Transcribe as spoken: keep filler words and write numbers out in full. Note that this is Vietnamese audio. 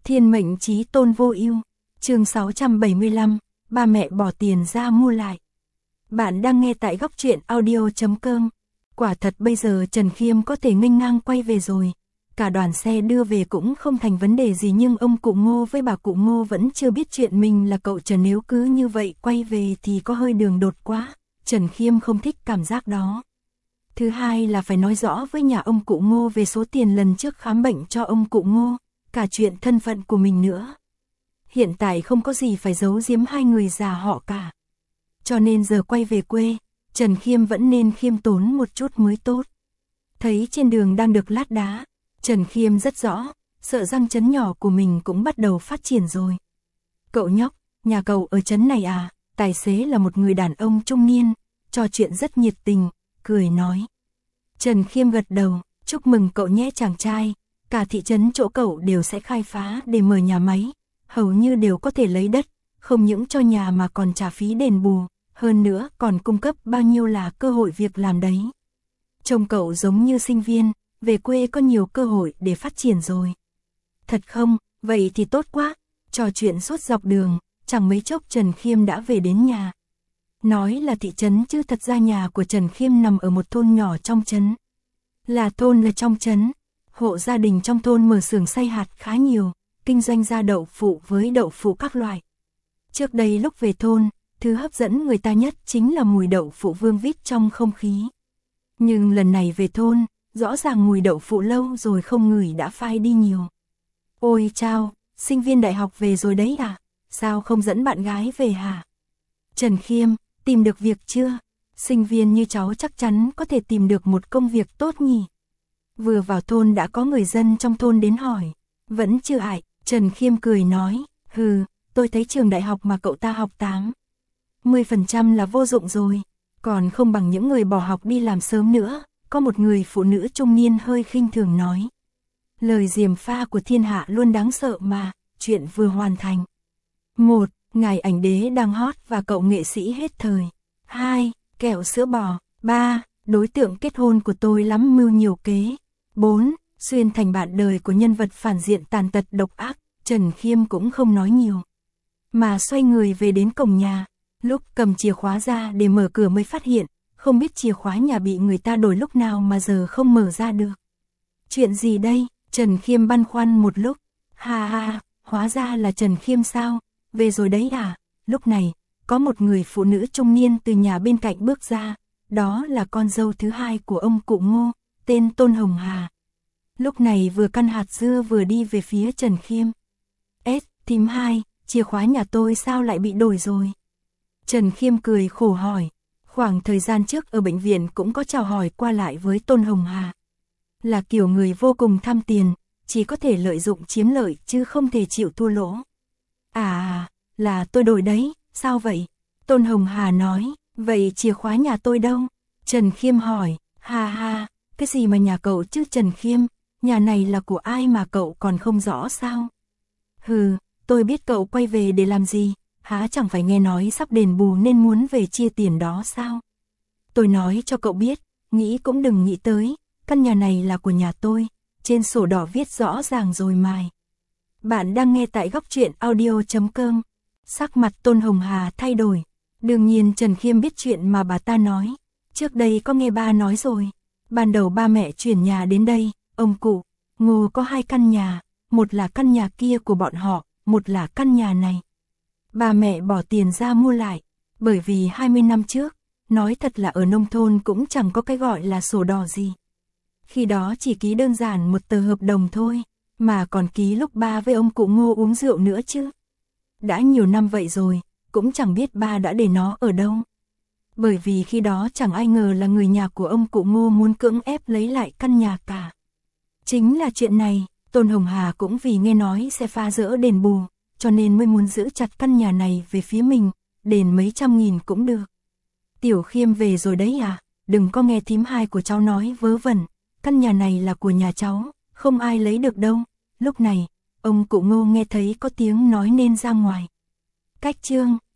Thiên mệnh chí tôn vô ưu. Chương sáu trăm bảy mươi lăm, ba mẹ bỏ tiền ra mua lại. Bạn đang nghe tại góc truyện audio chấm com. Quả thật bây giờ Trần Khiêm có thể nghênh ngang quay về rồi. Cả đoàn xe đưa về cũng không thành vấn đề gì, nhưng ông cụ Ngô với bà cụ Ngô vẫn chưa biết chuyện mình là cậu Trần, nếu cứ như vậy quay về thì có hơi đường đột quá. Trần Khiêm không thích cảm giác đó. Thứ hai là phải nói rõ với nhà ông cụ Ngô về số tiền lần trước khám bệnh cho ông cụ Ngô, cả chuyện thân phận của mình nữa. Hiện tại không có gì phải giấu giếm hai người già họ cả. Cho nên giờ quay về quê, Trần Khiêm vẫn nên khiêm tốn một chút mới tốt. Thấy trên đường đang được lát đá, Trần Khiêm rất rõ, sợ răng chấn nhỏ của mình cũng bắt đầu phát triển rồi. Cậu nhóc, nhà cậu ở trấn này à? Tài xế là một người đàn ông trung niên, trò chuyện rất nhiệt tình, cười nói. Trần Khiêm gật đầu, chúc mừng cậu nhé chàng trai, cả thị trấn chỗ cậu đều sẽ khai phá để mở nhà máy, hầu như đều có thể lấy đất, không những cho nhà mà còn trả phí đền bù, hơn nữa còn cung cấp bao nhiêu là cơ hội việc làm đấy. Trông cậu giống như sinh viên, về quê có nhiều cơ hội để phát triển rồi. Thật không? Vậy thì tốt quá. Trò chuyện suốt dọc đường, chẳng mấy chốc Trần Khiêm đã về đến nhà. Nói là thị trấn chứ thật ra nhà của Trần Khiêm nằm ở một thôn nhỏ trong trấn. Là thôn là trong trấn, hộ gia đình trong thôn mở xưởng xay hạt khá nhiều, kinh doanh ra đậu phụ với đậu phụ các loại. Trước đây lúc về thôn, thứ hấp dẫn người ta nhất chính là mùi đậu phụ vương vít trong không khí. Nhưng lần này về thôn, rõ ràng mùi đậu phụ lâu rồi không ngửi đã phai đi nhiều. Ôi chao, sinh viên đại học về rồi đấy à? Sao không dẫn bạn gái về hả? Trần Khiêm, tìm được việc chưa? Sinh viên như cháu chắc chắn có thể tìm được một công việc tốt nhỉ? Vừa vào thôn đã có người dân trong thôn đến hỏi. Vẫn chưa ải, Trần Khiêm cười nói, hừ, tôi thấy trường đại học mà cậu ta học tám mươi phần trăm là vô dụng rồi, còn không bằng những người bỏ học đi làm sớm nữa. Có một người phụ nữ trung niên hơi khinh thường nói. Lời gièm pha của thiên hạ luôn đáng sợ mà, chuyện vừa hoàn thành. Một, ngài ảnh đế đang hot và cậu nghệ sĩ hết thời. Hai, kẹo sữa bò. Ba, đối tượng kết hôn của tôi lắm mưu nhiều kế. Bốn, xuyên thành bạn đời của nhân vật phản diện tàn tật độc ác. Trần Khiêm cũng không nói nhiều, mà xoay người về đến cổng nhà. Lúc cầm chìa khóa ra để mở cửa mới phát hiện, không biết chìa khóa nhà bị người ta đổi lúc nào mà giờ không mở ra được. Chuyện gì đây? Trần Khiêm băn khoăn một lúc. Ha ha, hóa ra là Trần Khiêm sao? Về rồi đấy à? Lúc này, có một người phụ nữ trung niên từ nhà bên cạnh bước ra. Đó là con dâu thứ hai của ông cụ Ngô, tên Tôn Hồng Hà. Lúc này vừa căn hạt dưa vừa đi về phía Trần Khiêm. Ết, thím hai, chìa khóa nhà tôi sao lại bị đổi rồi? Trần Khiêm cười khổ hỏi. Khoảng thời gian trước ở bệnh viện cũng có chào hỏi qua lại với Tôn Hồng Hà. Là kiểu người vô cùng tham tiền, chỉ có thể lợi dụng chiếm lợi chứ không thể chịu thua lỗ. À, là tôi đổi đấy, sao vậy? Tôn Hồng Hà nói, vậy chìa khóa nhà tôi đâu? Trần Khiêm hỏi, ha ha, cái gì mà nhà cậu chứ Trần Khiêm, nhà này là của ai mà cậu còn không rõ sao? Hừ, tôi biết cậu quay về để làm gì? Há chẳng phải nghe nói sắp đền bù nên muốn về chia tiền đó sao? Tôi nói cho cậu biết, nghĩ cũng đừng nghĩ tới, căn nhà này là của nhà tôi, trên sổ đỏ viết rõ ràng rồi mài. Bạn đang nghe tại góc truyện audio chấm com. Sắc mặt Tôn Hồng Hà thay đổi, đương nhiên Trần Khiêm biết chuyện mà bà ta nói, trước đây có nghe ba nói rồi. Ban đầu ba mẹ chuyển nhà đến đây, ông cụ Ngô có hai căn nhà, một là căn nhà kia của bọn họ, một là căn nhà này. Ba mẹ bỏ tiền ra mua lại, bởi vì hai mươi năm trước, nói thật là ở nông thôn cũng chẳng có cái gọi là sổ đỏ gì. Khi đó chỉ ký đơn giản một tờ hợp đồng thôi, mà còn ký lúc ba với ông cụ Ngô uống rượu nữa chứ. Đã nhiều năm vậy rồi, cũng chẳng biết ba đã để nó ở đâu. Bởi vì khi đó chẳng ai ngờ là người nhà của ông cụ Ngô muốn cưỡng ép lấy lại căn nhà cả. Chính là chuyện này, Tôn Hồng Hà cũng vì nghe nói sẽ phá rỡ đền bù, cho nên mới muốn giữ chặt căn nhà này về phía mình, đền mấy trăm nghìn cũng được. Tiểu Khiêm về rồi đấy à? Đừng có nghe thím hai của cháu nói vớ vẩn, căn nhà này là của nhà cháu, không ai lấy được đâu. Lúc này, ông cụ Ngô nghe thấy có tiếng nói nên ra ngoài. Cách chương,